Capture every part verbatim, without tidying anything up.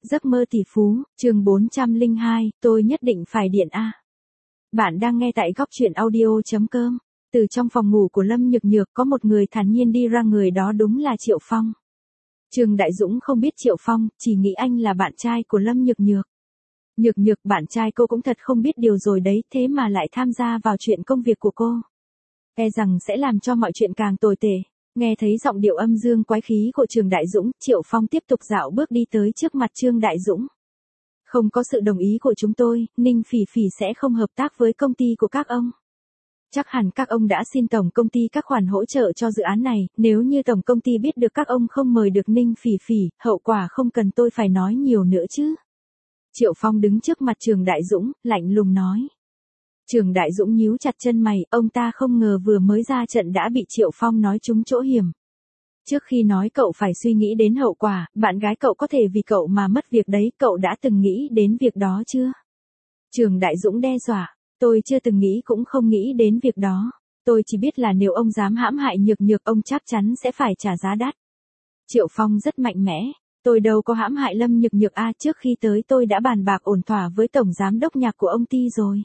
Giấc mơ tỷ phú, chương bốn trăm lẻ hai, tôi nhất định phải điện A. Bạn đang nghe tại góc chuyện audio chấm com. Từ trong phòng ngủ của Lâm Nhược Nhược có một người thản nhiên đi ra, người đó đúng là Triệu Phong. Trương Đại Dũng không biết Triệu Phong, chỉ nghĩ anh là bạn trai của Lâm Nhược Nhược. Nhược Nhược, bạn trai cô cũng thật không biết điều rồi đấy, thế mà lại tham gia vào chuyện công việc của cô. E rằng sẽ làm cho mọi chuyện càng tồi tệ. Nghe thấy giọng điệu âm dương quái khí của Trương Đại Dũng, Triệu Phong tiếp tục dạo bước đi tới trước mặt Trương Đại Dũng. Không có sự đồng ý của chúng tôi, Ninh Phỉ Phỉ sẽ không hợp tác với công ty của các ông. Chắc hẳn các ông đã xin tổng công ty các khoản hỗ trợ cho dự án này, nếu như tổng công ty biết được các ông không mời được Ninh Phỉ Phỉ, hậu quả không cần tôi phải nói nhiều nữa chứ. Triệu Phong đứng trước mặt Trương Đại Dũng, lạnh lùng nói. Trương Đại Dũng nhíu chặt chân mày, ông ta không ngờ vừa mới ra trận đã bị Triệu Phong nói trúng chỗ hiểm. Trước khi nói cậu phải suy nghĩ đến hậu quả, bạn gái cậu có thể vì cậu mà mất việc đấy, cậu đã từng nghĩ đến việc đó chưa? Trương Đại Dũng đe dọa, tôi chưa từng nghĩ cũng không nghĩ đến việc đó. Tôi chỉ biết là nếu ông dám hãm hại Nhược Nhược, ông chắc chắn sẽ phải trả giá đắt. Triệu Phong rất mạnh mẽ. Tôi đâu có hãm hại Lâm Nhược Nhược a, trước khi tới tôi đã bàn bạc ổn thỏa với tổng giám đốc nhạc của ông ty rồi.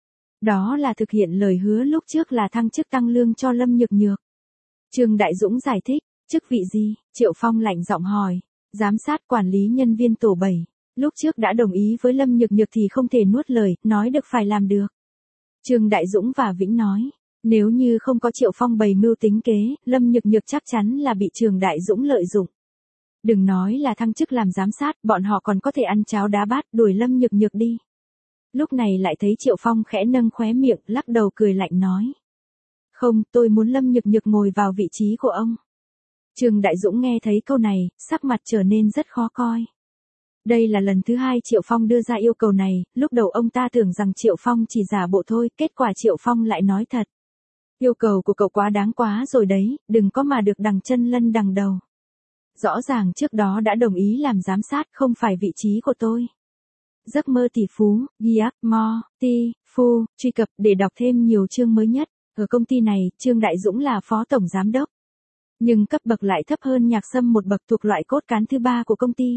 Đó là thực hiện lời hứa lúc trước là thăng chức tăng lương cho Lâm Nhược Nhược. Trương Đại Dũng giải thích, chức vị gì? Triệu Phong lạnh giọng hỏi. Giám sát quản lý nhân viên tổ bảy. Lúc trước đã đồng ý với Lâm Nhược Nhược thì không thể nuốt lời, nói được phải làm được. Trương Đại Dũng và Vĩnh nói, nếu như không có Triệu Phong bày mưu tính kế, Lâm Nhược Nhược chắc chắn là bị Trương Đại Dũng lợi dụng. Đừng nói là thăng chức làm giám sát, bọn họ còn có thể ăn cháo đá bát đuổi Lâm Nhược Nhược đi. Lúc này lại thấy Triệu Phong khẽ nâng khóe miệng, lắc đầu cười lạnh nói. Không, tôi muốn Lâm Nhược Nhược ngồi vào vị trí của ông. Trương Đại Dũng nghe thấy câu này, sắc mặt trở nên rất khó coi. Đây là lần thứ hai Triệu Phong đưa ra yêu cầu này, lúc đầu ông ta tưởng rằng Triệu Phong chỉ giả bộ thôi, kết quả Triệu Phong lại nói thật. Yêu cầu của cậu quá đáng quá rồi đấy, đừng có mà được đằng chân lân đằng đầu. Rõ ràng trước đó đã đồng ý làm giám sát, không phải vị trí của tôi. Giấc mơ tỷ phú, Giac Mo, Ti, Phu, truy cập để đọc thêm nhiều chương mới nhất. Ở công ty này, Trương Đại Dũng là phó tổng giám đốc. Nhưng cấp bậc lại thấp hơn Nhạc Sâm một bậc, thuộc loại cốt cán thứ ba của công ty.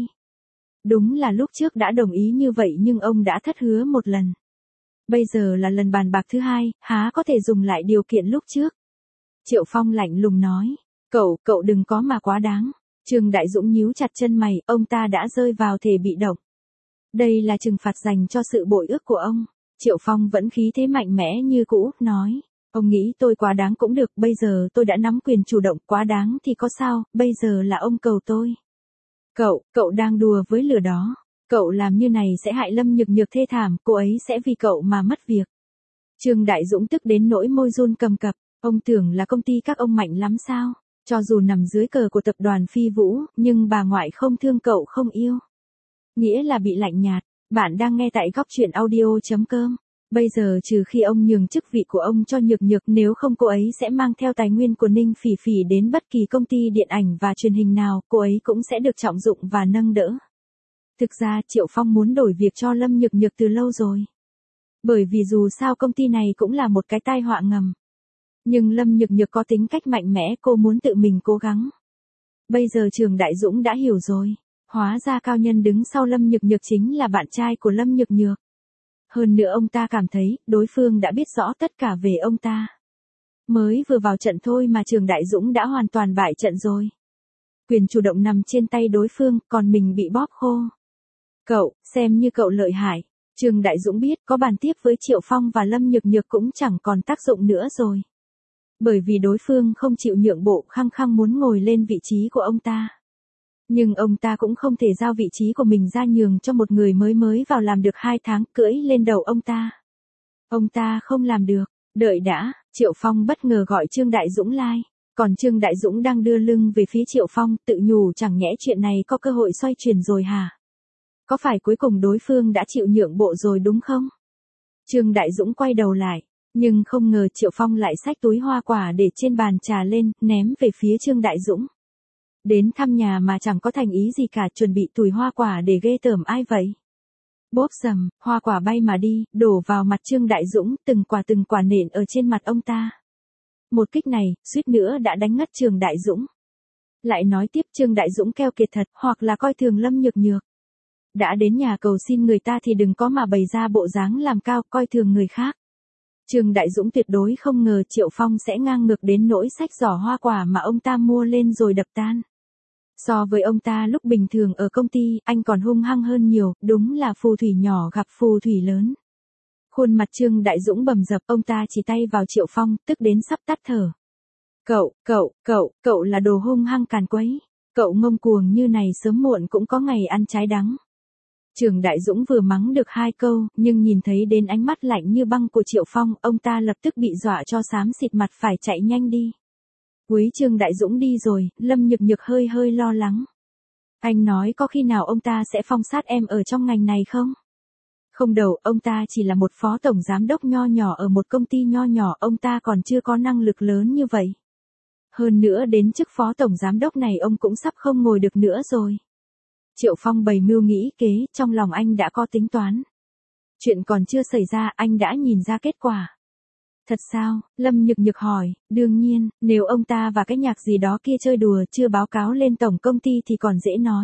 Đúng là lúc trước đã đồng ý như vậy nhưng ông đã thất hứa một lần. Bây giờ là lần bàn bạc thứ hai, há có thể dùng lại điều kiện lúc trước. Triệu Phong lạnh lùng nói, cậu, cậu đừng có mà quá đáng. Trương Đại Dũng nhíu chặt chân mày, ông ta đã rơi vào thể bị động. Đây là trừng phạt dành cho sự bội ước của ông. Triệu Phong vẫn khí thế mạnh mẽ như cũ, nói. Ông nghĩ tôi quá đáng cũng được, bây giờ tôi đã nắm quyền chủ động, quá đáng thì có sao, bây giờ là ông cầu tôi. Cậu, cậu đang đùa với lửa đó. Cậu làm như này sẽ hại Lâm Nhược Nhược thê thảm, cô ấy sẽ vì cậu mà mất việc. Trương Đại Dũng tức đến nỗi môi run cầm cập. Ông tưởng là công ty các ông mạnh lắm sao? Cho dù nằm dưới cờ của tập đoàn Phi Vũ, nhưng bà ngoại không thương cậu không yêu. Nghĩa là bị lạnh nhạt. Bạn đang nghe tại góc chuyện audio chấm com. Bây giờ trừ khi ông nhường chức vị của ông cho Nhược Nhược, nếu không cô ấy sẽ mang theo tài nguyên của Ninh Phỉ Phỉ đến bất kỳ công ty điện ảnh và truyền hình nào, cô ấy cũng sẽ được trọng dụng và nâng đỡ. Thực ra Triệu Phong muốn đổi việc cho Lâm Nhược Nhược từ lâu rồi. Bởi vì dù sao công ty này cũng là một cái tai họa ngầm. Nhưng Lâm Nhược Nhược có tính cách mạnh mẽ, cô muốn tự mình cố gắng. Bây giờ Trương Đại Dũng đã hiểu rồi. Hóa ra cao nhân đứng sau Lâm Nhược Nhược chính là bạn trai của Lâm Nhược Nhược. Hơn nữa ông ta cảm thấy, đối phương đã biết rõ tất cả về ông ta. Mới vừa vào trận thôi mà Trương Đại Dũng đã hoàn toàn bại trận rồi. Quyền chủ động nằm trên tay đối phương, còn mình bị bóp khô. Cậu, xem như cậu lợi hại. Trương Đại Dũng biết có bàn tiếp với Triệu Phong và Lâm Nhược Nhược cũng chẳng còn tác dụng nữa rồi. Bởi vì đối phương không chịu nhượng bộ, khăng khăng muốn ngồi lên vị trí của ông ta. Nhưng ông ta cũng không thể giao vị trí của mình ra nhường cho một người mới mới vào làm được hai tháng, cưỡi lên đầu ông ta. Ông ta không làm được. Đợi đã, Triệu Phong bất ngờ gọi Trương Đại Dũng lai. Còn Trương Đại Dũng đang đưa lưng về phía Triệu Phong, tự nhủ chẳng nhẽ chuyện này có cơ hội xoay chuyển rồi hả? Có phải cuối cùng đối phương đã chịu nhượng bộ rồi đúng không? Trương Đại Dũng quay đầu lại, nhưng không ngờ Triệu Phong lại xách túi hoa quả để trên bàn trà lên, ném về phía Trương Đại Dũng. Đến thăm nhà mà chẳng có thành ý gì cả, chuẩn bị túi hoa quả để ghê tởm ai vậy? Bốp sầm, hoa quả bay mà đi, đổ vào mặt Trương Đại Dũng, từng quả từng quả nện ở trên mặt ông ta. Một kích này, suýt nữa đã đánh ngất Trương Đại Dũng. Lại nói tiếp Trương Đại Dũng keo kiệt thật, hoặc là coi thường Lâm Nhược Nhược. Đã đến nhà cầu xin người ta thì đừng có mà bày ra bộ dáng làm cao coi thường người khác. Trương Đại Dũng tuyệt đối không ngờ Triệu Phong sẽ ngang ngược đến nỗi xách giỏ hoa quả mà ông ta mua lên rồi đập tan. So với ông ta lúc bình thường ở công ty, anh còn hung hăng hơn nhiều, đúng là phù thủy nhỏ gặp phù thủy lớn. Khuôn mặt Trương Đại Dũng bầm dập, ông ta chỉ tay vào Triệu Phong, tức đến sắp tắt thở. Cậu, cậu, cậu, cậu là đồ hung hăng càn quấy. Cậu ngông cuồng như này sớm muộn cũng có ngày ăn trái đắng. Trương Đại Dũng vừa mắng được hai câu, nhưng nhìn thấy đến ánh mắt lạnh như băng của Triệu Phong, ông ta lập tức bị dọa cho xám xịt mặt phải chạy nhanh đi. Quý Trương Đại Dũng đi rồi, Lâm Nhược Nhược hơi hơi lo lắng. Anh nói có khi nào ông ta sẽ phong sát em ở trong ngành này không? Không đâu, ông ta chỉ là một phó tổng giám đốc nho nhỏ ở một công ty nho nhỏ, ông ta còn chưa có năng lực lớn như vậy. Hơn nữa đến chức phó tổng giám đốc này ông cũng sắp không ngồi được nữa rồi. Triệu Phong bày mưu nghĩ kế, trong lòng anh đã có tính toán. Chuyện còn chưa xảy ra, anh đã nhìn ra kết quả. Thật sao? Lâm Nhược Nhược hỏi, đương nhiên, nếu ông ta và cái nhạc gì đó kia chơi đùa chưa báo cáo lên tổng công ty thì còn dễ nói.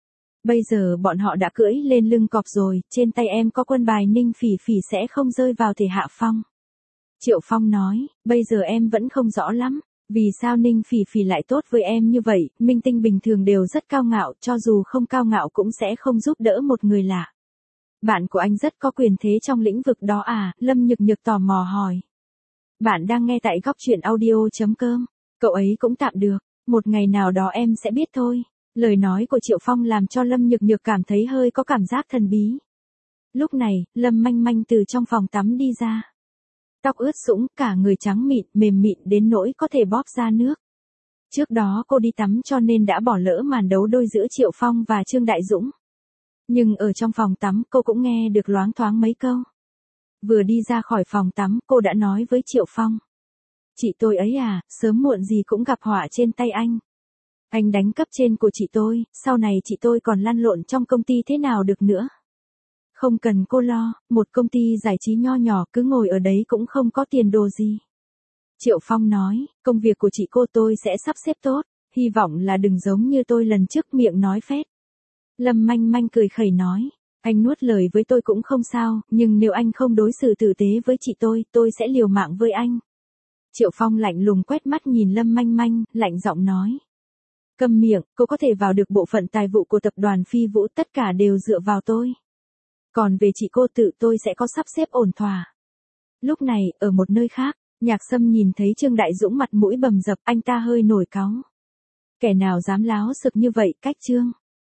Bây giờ bọn họ đã cưỡi lên lưng cọp rồi, trên tay em có quân bài Ninh Phỉ Phỉ sẽ không rơi vào thể hạ phong. Triệu Phong nói, bây giờ em vẫn không rõ lắm. Vì sao Ninh Phỉ Phỉ lại tốt với em như vậy, minh tinh bình thường đều rất cao ngạo, cho dù không cao ngạo cũng sẽ không giúp đỡ một người lạ. Bạn của anh rất có quyền thế trong lĩnh vực đó à, Lâm Nhược Nhược tò mò hỏi. Bạn đang nghe tại góc truyện audio.com, cậu ấy cũng tạm được, một ngày nào đó em sẽ biết thôi. Lời nói của Triệu Phong làm cho Lâm Nhược Nhược cảm thấy hơi có cảm giác thần bí. Lúc này, Lâm Manh Manh từ trong phòng tắm đi ra. Tóc ướt sũng, cả người trắng mịn, mềm mịn đến nỗi có thể bóp ra nước. Trước đó cô đi tắm cho nên đã bỏ lỡ màn đấu đôi giữa Triệu Phong và Trương Đại Dũng. Nhưng ở trong phòng tắm cô cũng nghe được loáng thoáng mấy câu. Vừa đi ra khỏi phòng tắm cô đã nói với Triệu Phong. Chị tôi ấy à, sớm muộn gì cũng gặp họa trên tay anh. Anh đánh cấp trên của chị tôi, sau này chị tôi còn lăn lộn trong công ty thế nào được nữa. Không cần cô lo, một công ty giải trí nho nhỏ cứ ngồi ở đấy cũng không có tiền đồ gì. Triệu Phong nói, công việc của chị cô tôi sẽ sắp xếp tốt, hy vọng là đừng giống như tôi lần trước miệng nói phét. Lâm Manh Manh cười khẩy nói, anh nuốt lời với tôi cũng không sao, nhưng nếu anh không đối xử tử tế với chị tôi, tôi sẽ liều mạng với anh. Triệu Phong lạnh lùng quét mắt nhìn Lâm Manh Manh, lạnh giọng nói. Câm miệng, cô có thể vào được bộ phận tài vụ của tập đoàn Phi Vũ, tất cả đều dựa vào tôi. Còn về chị cô tự tôi sẽ có sắp xếp ổn thỏa. Lúc này, ở một nơi khác, Nhạc Sâm nhìn thấy Trương Đại Dũng mặt mũi bầm dập, anh ta hơi nổi cáu. Kẻ nào dám láo xực như vậy, cách Trương